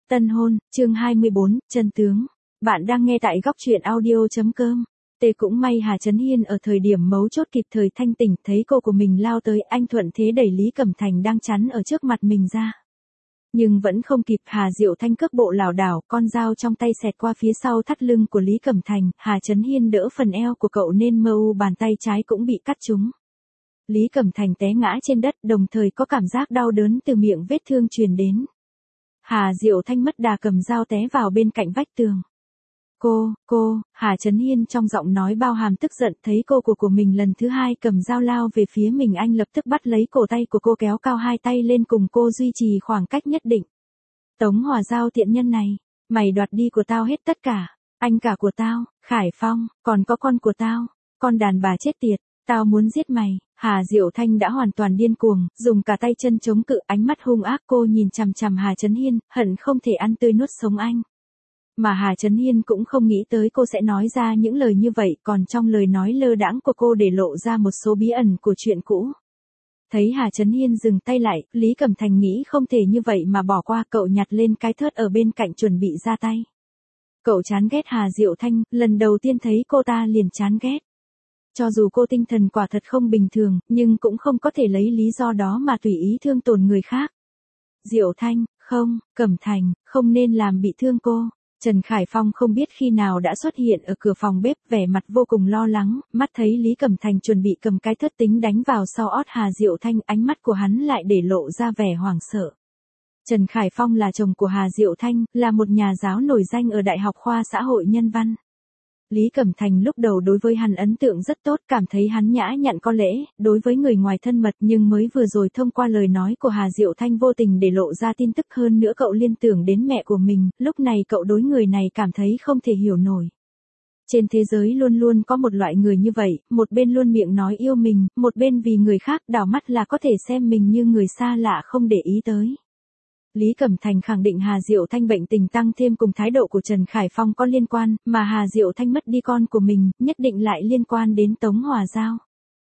Tân hôn, chương 24, chân tướng. Bạn đang nghe tại góc truyện audio.com. Cũng may Hà Chấn Hiên ở thời điểm mấu chốt kịp thời thanh tỉnh, thấy cô của mình lao tới, anh thuận thế đẩy Lý Cẩm Thành đang chắn ở trước mặt mình ra. Nhưng vẫn không kịp, Hà Diệu Thanh cước bộ lảo đảo, con dao trong tay xẹt qua phía sau thắt lưng của Lý Cẩm Thành, Hà Chấn Hiên đỡ phần eo của cậu nên mơ u bàn tay trái cũng bị cắt trúng. Lý Cẩm Thành té ngã trên đất, đồng thời có cảm giác đau đớn từ miệng vết thương truyền đến. Hà Diệu Thanh mất đà cầm dao té vào bên cạnh vách tường. Hà Chấn Hiên trong giọng nói bao hàm tức giận, thấy cô của mình lần thứ hai cầm dao lao về phía mình, anh lập tức bắt lấy cổ tay của cô, kéo cao hai tay lên cùng cô duy trì khoảng cách nhất định. Tống Hòa Giao tiện nhân này, mày đoạt đi của tao hết tất cả, anh cả của tao, Khải Phong, còn có con của tao, con đàn bà chết tiệt, tao muốn giết mày. Hà Diệu Thanh đã hoàn toàn điên cuồng, dùng cả tay chân chống cự, ánh mắt hung ác, cô nhìn chằm chằm Hà Chấn Hiên, hận không thể ăn tươi nuốt sống anh. Mà Hà Chấn Hiên cũng không nghĩ tới cô sẽ nói ra những lời như vậy, còn trong lời nói lơ đãng của cô để lộ ra một số bí ẩn của chuyện cũ. Thấy Hà Chấn Hiên dừng tay lại, Lý Cẩm Thành nghĩ không thể như vậy mà bỏ qua, cậu nhặt lên cái thớt ở bên cạnh chuẩn bị ra tay. Cậu chán ghét Hà Diệu Thanh, lần đầu tiên thấy cô ta liền chán ghét. Cho dù cô tinh thần quả thật không bình thường, nhưng cũng không có thể lấy lý do đó mà tùy ý thương tổn người khác. Diệu Thanh, không, Cẩm Thành, không nên làm bị thương cô. Trần Khải Phong không biết khi nào đã xuất hiện ở cửa phòng bếp, vẻ mặt vô cùng lo lắng, mắt thấy Lý Cẩm Thành chuẩn bị cầm cái thớt tính đánh vào sau ót Hà Diệu Thanh, ánh mắt của hắn lại để lộ ra vẻ hoảng sợ. Trần Khải Phong là chồng của Hà Diệu Thanh, là một nhà giáo nổi danh ở Đại học Khoa Xã hội Nhân văn. Lý Cẩm Thành lúc đầu đối với hắn ấn tượng rất tốt, cảm thấy hắn nhã nhặn có lễ, đối với người ngoài thân mật, nhưng mới vừa rồi thông qua lời nói của Hà Diệu Thanh vô tình để lộ ra tin tức, hơn nữa cậu liên tưởng đến mẹ của mình, lúc này cậu đối người này cảm thấy không thể hiểu nổi. Trên thế giới luôn luôn có một loại người như vậy, một bên luôn miệng nói yêu mình, một bên vì người khác đảo mắt là có thể xem mình như người xa lạ không để ý tới. Lý Cẩm Thành khẳng định Hà Diệu Thanh bệnh tình tăng thêm cùng thái độ của Trần Khải Phong có liên quan, mà Hà Diệu Thanh mất đi con của mình, nhất định lại liên quan đến Tống Hòa Giao.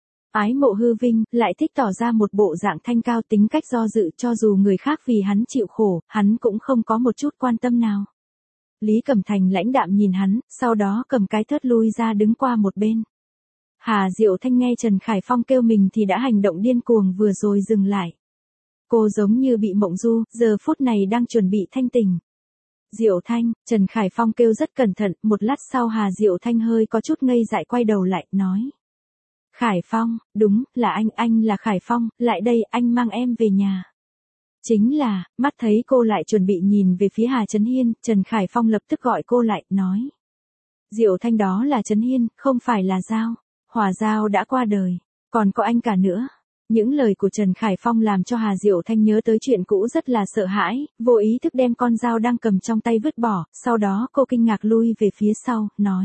Ái mộ hư vinh, lại thích tỏ ra một bộ dạng thanh cao, tính cách do dự, cho dù người khác vì hắn chịu khổ, hắn cũng không có một chút quan tâm nào. Lý Cẩm Thành lãnh đạm nhìn hắn, sau đó cầm cái thớt lui ra đứng qua một bên. Hà Diệu Thanh nghe Trần Khải Phong kêu mình thì đã hành động điên cuồng vừa rồi dừng lại. Cô giống như bị mộng du, giờ phút này đang chuẩn bị thanh tỉnh. Diệu Thanh, Trần Khải Phong kêu rất cẩn thận, một lát sau Hà Diệu Thanh hơi có chút ngây dại quay đầu lại, nói. Khải Phong, đúng, là anh là Khải Phong, lại đây, anh mang em về nhà. Chính là, mắt thấy cô lại chuẩn bị nhìn về phía Hà Chấn Hiên, Trần Khải Phong lập tức gọi cô lại, nói. Diệu Thanh, đó là Chấn Hiên, không phải là Giao. Hòa Giao đã qua đời, còn có anh cả nữa. Những lời của Trần Khải Phong làm cho Hà Diệu Thanh nhớ tới chuyện cũ rất là sợ hãi, vô ý thức đem con dao đang cầm trong tay vứt bỏ, sau đó cô kinh ngạc lui về phía sau, nói.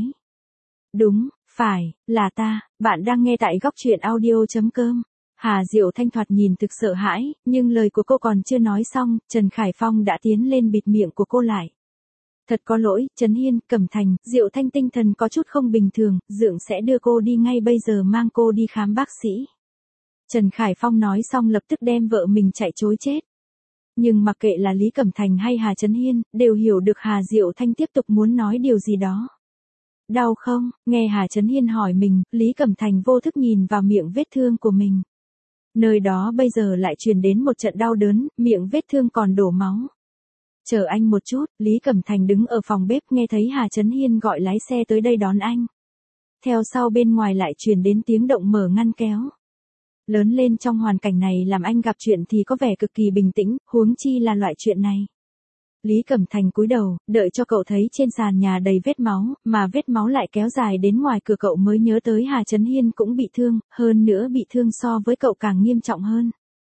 Đúng, phải, là ta, bạn đang nghe tại góc truyện audio.com. Hà Diệu Thanh thoạt nhìn thực sợ hãi, nhưng lời của cô còn chưa nói xong, Trần Khải Phong đã tiến lên bịt miệng của cô lại. Thật có lỗi, Trấn Hiên, Cẩm Thành, Diệu Thanh tinh thần có chút không bình thường, Dượng sẽ đưa cô đi ngay bây giờ, mang cô đi khám bác sĩ. Trần Khải Phong nói xong lập tức đem vợ mình chạy trối chết. Nhưng mặc kệ là Lý Cẩm Thành hay Hà Chấn Hiên, đều hiểu được Hà Diệu Thanh tiếp tục muốn nói điều gì đó. Đau không? Nghe Hà Chấn Hiên hỏi mình, Lý Cẩm Thành vô thức nhìn vào miệng vết thương của mình. Nơi đó bây giờ lại truyền đến một trận đau đớn, miệng vết thương còn đổ máu. Chờ anh một chút, Lý Cẩm Thành đứng ở phòng bếp nghe thấy Hà Chấn Hiên gọi lái xe tới đây đón anh. Theo sau bên ngoài lại truyền đến tiếng động mở ngăn kéo. Lớn lên trong hoàn cảnh này làm anh gặp chuyện thì có vẻ cực kỳ bình tĩnh, huống chi là loại chuyện này. Lý Cẩm Thành cúi đầu, đợi cho cậu thấy trên sàn nhà đầy vết máu, mà vết máu lại kéo dài đến ngoài cửa, cậu mới nhớ tới Hà Chấn Hiên cũng bị thương, hơn nữa bị thương so với cậu càng nghiêm trọng hơn.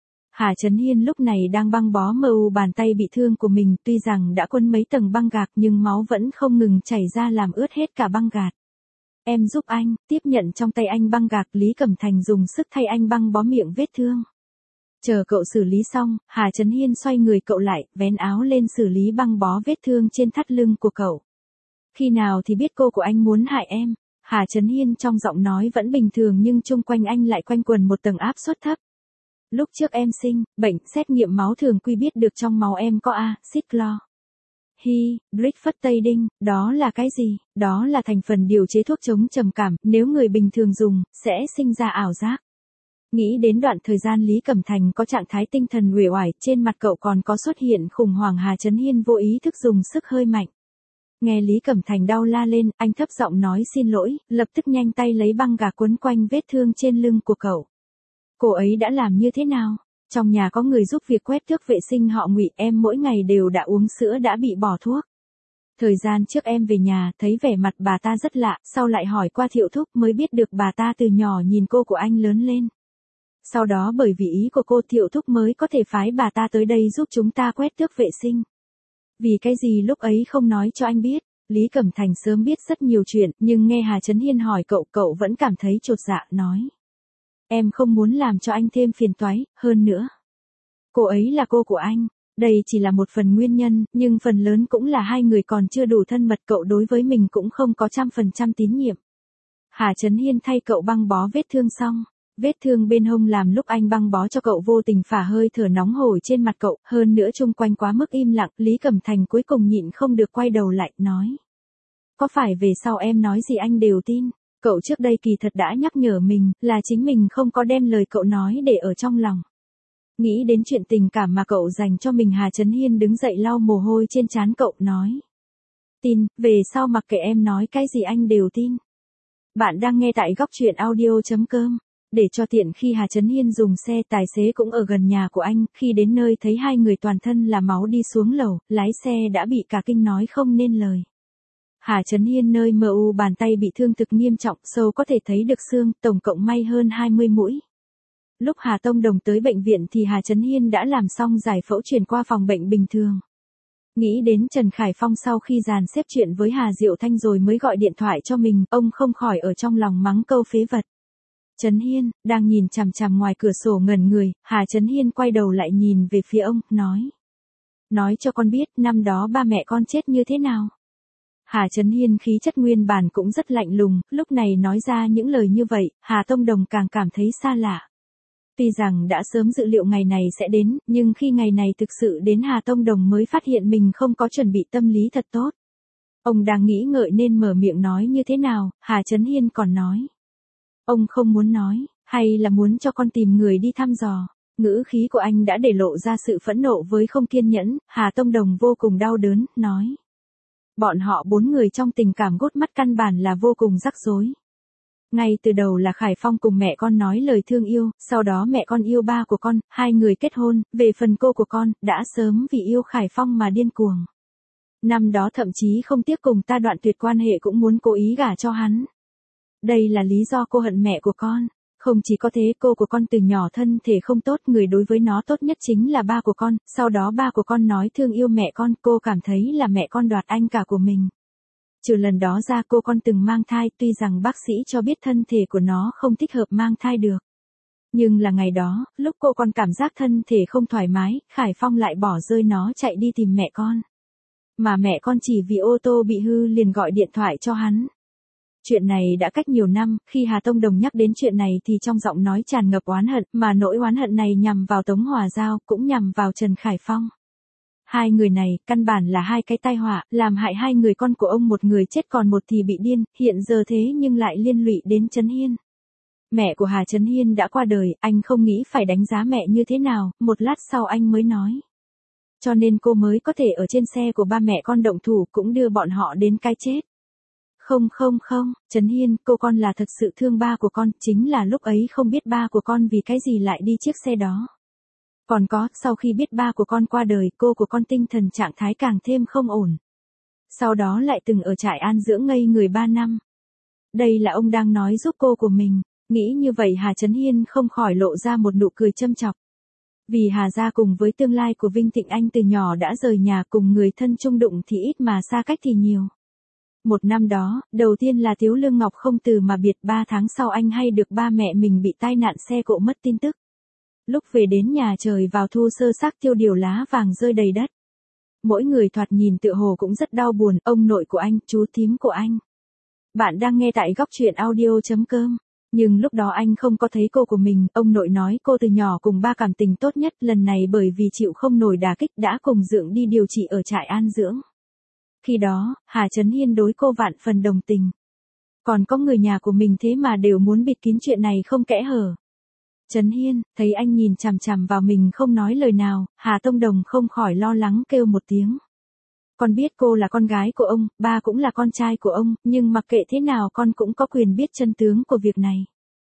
Hà Chấn Hiên lúc này đang băng bó mờ u bàn tay bị thương của mình, tuy rằng đã quấn mấy tầng băng gạc nhưng máu vẫn không ngừng chảy ra làm ướt hết cả băng gạc. Em giúp anh, tiếp nhận trong tay anh băng gạc, Lý Cẩm Thành dùng sức thay anh băng bó miệng vết thương. Chờ cậu xử lý xong, Hà Chấn Hiên xoay người cậu lại, vén áo lên xử lý băng bó vết thương trên thắt lưng của cậu. Khi nào thì biết cô của anh muốn hại em? Hà Chấn Hiên trong giọng nói vẫn bình thường nhưng chung quanh anh lại quanh quần một tầng áp suất thấp. Lúc trước em sinh bệnh, xét nghiệm máu thường quy biết được trong máu em có axit clo. Brick phất Tây Đinh, đó là cái gì? Đó là thành phần điều chế thuốc chống trầm cảm, nếu người bình thường dùng, sẽ sinh ra ảo giác. Nghĩ đến đoạn thời gian Lý Cẩm Thành có trạng thái tinh thần uể oải, trên mặt cậu còn có xuất hiện khủng hoảng, Hà Chấn Hiên vô ý thức dùng sức hơi mạnh. Nghe Lý Cẩm Thành đau la lên, anh thấp giọng nói xin lỗi, lập tức nhanh tay lấy băng gạc quấn quanh vết thương trên lưng của cậu. Cô ấy đã làm như thế nào? Trong nhà có người giúp việc quét tước vệ sinh họ Ngụy, em mỗi ngày đều đã uống sữa đã bị bỏ thuốc. Thời gian trước em về nhà, thấy vẻ mặt bà ta rất lạ, sau lại hỏi qua Thiệu Thúc mới biết được bà ta từ nhỏ nhìn cô của anh lớn lên. Sau đó bởi vì ý của cô, Thiệu Thúc mới có thể phái bà ta tới đây giúp chúng ta quét tước vệ sinh. Vì cái gì lúc ấy không nói cho anh biết? Lý Cẩm Thành sớm biết rất nhiều chuyện, nhưng nghe Hà Chấn Hiên hỏi cậu vẫn cảm thấy chột dạ, nói. Em không muốn làm cho anh thêm phiền toái, hơn nữa. Cô ấy là cô của anh, đây chỉ là một phần nguyên nhân, nhưng phần lớn cũng là hai người còn chưa đủ thân mật, cậu đối với mình cũng không có 100% tín nhiệm. Hà Chấn Hiên thay cậu băng bó vết thương xong. Vết thương bên hông làm lúc anh băng bó cho cậu vô tình phả hơi thở nóng hổi trên mặt cậu, hơn nữa chung quanh quá mức im lặng, Lý Cẩm Thành cuối cùng nhịn không được quay đầu lại, nói. Có phải về sau em nói gì anh đều tin? Cậu trước đây kỳ thật đã nhắc nhở mình, là chính mình không có đem lời cậu nói để ở trong lòng. Nghĩ đến chuyện tình cảm mà cậu dành cho mình, Hà Chấn Hiên đứng dậy lau mồ hôi trên trán cậu, nói. Tin, về sau mặc kệ em nói cái gì anh đều tin. Bạn đang nghe tại góc truyện audio.com. Để cho tiện khi Hà Chấn Hiên dùng xe, tài xế cũng ở gần nhà của anh, khi đến nơi thấy hai người toàn thân là máu đi xuống lầu, lái xe đã bị cả kinh nói không nên lời. Hà Chấn Hiên nơi MU bàn tay bị thương thực nghiêm trọng, sâu có thể thấy được xương, tổng cộng may hơn 20 mũi. Lúc Hà Tông Đồng tới bệnh viện thì Hà Chấn Hiên đã làm xong giải phẫu chuyển qua phòng bệnh bình thường. Nghĩ đến Trần Khải Phong sau khi dàn xếp chuyện với Hà Diệu Thanh rồi mới gọi điện thoại cho mình, ông không khỏi ở trong lòng mắng câu phế vật. Chấn Hiên, đang nhìn chằm chằm ngoài cửa sổ ngẩn người, Hà Chấn Hiên quay đầu lại nhìn về phía ông, nói. Nói cho con biết, năm đó ba mẹ con chết như thế nào? Hà Chấn Hiên khí chất nguyên bản cũng rất lạnh lùng, lúc này nói ra những lời như vậy, Hà Tông Đồng càng cảm thấy xa lạ. Tuy rằng đã sớm dự liệu ngày này sẽ đến, nhưng khi ngày này thực sự đến Hà Tông Đồng mới phát hiện mình không có chuẩn bị tâm lý thật tốt. Ông đang nghĩ ngợi nên mở miệng nói như thế nào, Hà Chấn Hiên còn nói. Ông không muốn nói, hay là muốn cho con tìm người đi thăm dò? Ngữ khí của anh đã để lộ ra sự phẫn nộ với không kiên nhẫn, Hà Tông Đồng vô cùng đau đớn, nói. Bọn họ 4 người trong tình cảm gút mắt căn bản là vô cùng rắc rối. Ngay từ đầu là Khải Phong cùng mẹ con nói lời thương yêu, sau đó mẹ con yêu ba của con, hai người kết hôn, về phần cô của con, đã sớm vì yêu Khải Phong mà điên cuồng. Năm đó thậm chí không tiếc cùng ta đoạn tuyệt quan hệ cũng muốn cố ý gả cho hắn. Đây là lý do cô hận mẹ của con. Không chỉ có thế, cô của con từ nhỏ thân thể không tốt, người đối với nó tốt nhất chính là ba của con, sau đó ba của con nói thương yêu mẹ con, cô cảm thấy là mẹ con đoạt anh cả của mình. Trừ lần đó ra cô con từng mang thai, tuy rằng bác sĩ cho biết thân thể của nó không thích hợp mang thai được. Nhưng là ngày đó, lúc cô con cảm giác thân thể không thoải mái, Khải Phong lại bỏ rơi nó chạy đi tìm mẹ con. Mà mẹ con chỉ vì ô tô bị hư liền gọi điện thoại cho hắn. Chuyện này đã cách nhiều năm, khi Hà Tông Đồng nhắc đến chuyện này thì trong giọng nói tràn ngập oán hận, mà nỗi oán hận này nhằm vào Tống Hòa Giao, cũng nhằm vào Trần Khải Phong. Hai người này, căn bản là hai cái tai họa, làm hại hai người con của ông, một người chết còn một thì bị điên, hiện giờ thế nhưng lại liên lụy đến Chấn Hiên. Mẹ của Hà Chấn Hiên đã qua đời, anh không nghĩ phải đánh giá mẹ như thế nào, một lát sau anh mới nói. Cho nên cô mới có thể ở trên xe của ba mẹ con động thủ, cũng đưa bọn họ đến cái chết. Không, Chấn Hiên, cô con là thật sự thương ba của con, chính là lúc ấy không biết ba của con vì cái gì lại đi chiếc xe đó. Còn có, sau khi biết ba của con qua đời, cô của con tinh thần trạng thái càng thêm không ổn. Sau đó lại từng ở trại an dưỡng ngây người 3 năm. Đây là ông đang nói giúp cô của mình. Nghĩ như vậy Hà Chấn Hiên không khỏi lộ ra một nụ cười châm chọc. Vì Hà gia cùng với tương lai của Vinh Tịnh Anh từ nhỏ đã rời nhà, cùng người thân chung đụng thì ít mà xa cách thì nhiều. Một năm đó, đầu tiên là Tiếu Lương Ngọc không từ mà biệt, 3 tháng sau anh hay được ba mẹ mình bị tai nạn xe cộ mất tin tức. Lúc về đến nhà trời vào thu sơ xác tiêu điều, lá vàng rơi đầy đất. Mỗi người thoạt nhìn tựa hồ cũng rất đau buồn, ông nội của anh, chú thím của anh. Bạn đang nghe tại góc truyện audio.com. Nhưng lúc đó anh không có thấy cô của mình, ông nội nói cô từ nhỏ cùng ba cảm tình tốt nhất, lần này bởi vì chịu không nổi đả kích đã cùng Dượng đi điều trị ở trại an dưỡng. Khi đó, Hà Chấn Hiên đối cô vạn phần đồng tình. Còn có người nhà của mình thế mà đều muốn bịt kín chuyện này không kẽ hở. Chấn Hiên, thấy anh nhìn chằm chằm vào mình không nói lời nào, Hà Tông Đồng không khỏi lo lắng kêu một tiếng. Con biết cô là con gái của ông, ba cũng là con trai của ông, nhưng mặc kệ thế nào con cũng có quyền biết chân tướng của việc này.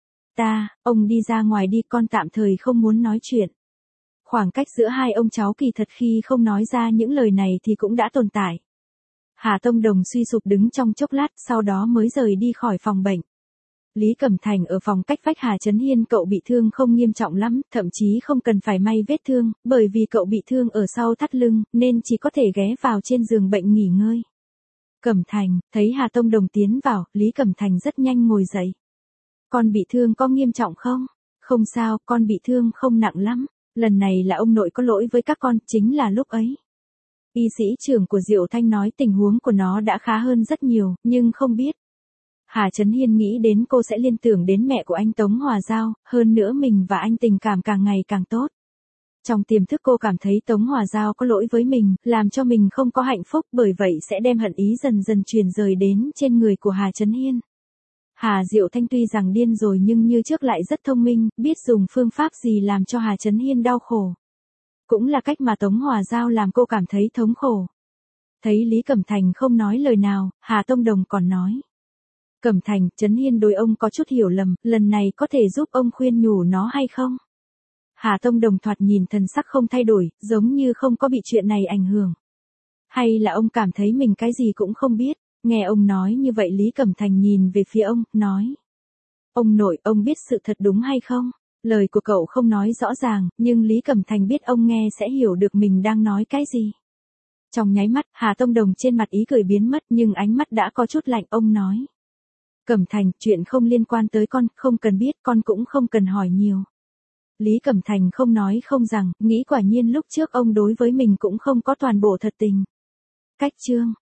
Ông đi ra ngoài đi, con tạm thời không muốn nói chuyện. Khoảng cách giữa hai ông cháu kỳ thật khi không nói ra những lời này thì cũng đã tồn tại. Hà Tông Đồng suy sụp đứng trong chốc lát, sau đó mới rời đi khỏi phòng bệnh. Lý Cẩm Thành ở phòng cách vách Hà Chấn Hiên, cậu bị thương không nghiêm trọng lắm, thậm chí không cần phải may vết thương, bởi vì cậu bị thương ở sau thắt lưng, nên chỉ có thể ghé vào trên giường bệnh nghỉ ngơi. Cẩm Thành, thấy Hà Tông Đồng tiến vào, Lý Cẩm Thành rất nhanh ngồi dậy. Con bị thương có nghiêm trọng không? Không sao, con bị thương không nặng lắm. Lần này là ông nội có lỗi với các con, chính là lúc ấy. Y sĩ trưởng của Diệu Thanh nói tình huống của nó đã khá hơn rất nhiều, nhưng không biết. Hà Chấn Hiên nghĩ đến cô sẽ liên tưởng đến mẹ của anh Tống Hòa Giao, hơn nữa mình và anh tình cảm càng ngày càng tốt. Trong tiềm thức cô cảm thấy Tống Hòa Giao có lỗi với mình, làm cho mình không có hạnh phúc, bởi vậy sẽ đem hận ý dần dần truyền rời đến trên người của Hà Chấn Hiên. Hà Diệu Thanh tuy rằng điên rồi nhưng như trước lại rất thông minh, biết dùng phương pháp gì làm cho Hà Chấn Hiên đau khổ. Cũng là cách mà Tống Hòa Giao làm cô cảm thấy thống khổ. Thấy Lý Cẩm Thành không nói lời nào, Hà Tông Đồng còn nói. Cẩm Thành, Chấn Hiên đối ông có chút hiểu lầm, lần này có thể giúp ông khuyên nhủ nó hay không? Hà Tông Đồng thoạt nhìn thần sắc không thay đổi, giống như không có bị chuyện này ảnh hưởng. Hay là ông cảm thấy mình cái gì cũng không biết? Nghe ông nói như vậy Lý Cẩm Thành nhìn về phía ông, nói. Ông nội, ông biết sự thật đúng hay không? Lời của cậu không nói rõ ràng, nhưng Lý Cẩm Thành biết ông nghe sẽ hiểu được mình đang nói cái gì. Trong nháy mắt, Hà Tông Đồng trên mặt ý cười biến mất nhưng ánh mắt đã có chút lạnh, ông nói. Cẩm Thành, chuyện không liên quan tới con, không cần biết, con cũng không cần hỏi nhiều. Lý Cẩm Thành không nói không rằng, nghĩ quả nhiên lúc trước ông đối với mình cũng không có toàn bộ thật tình. Cách chương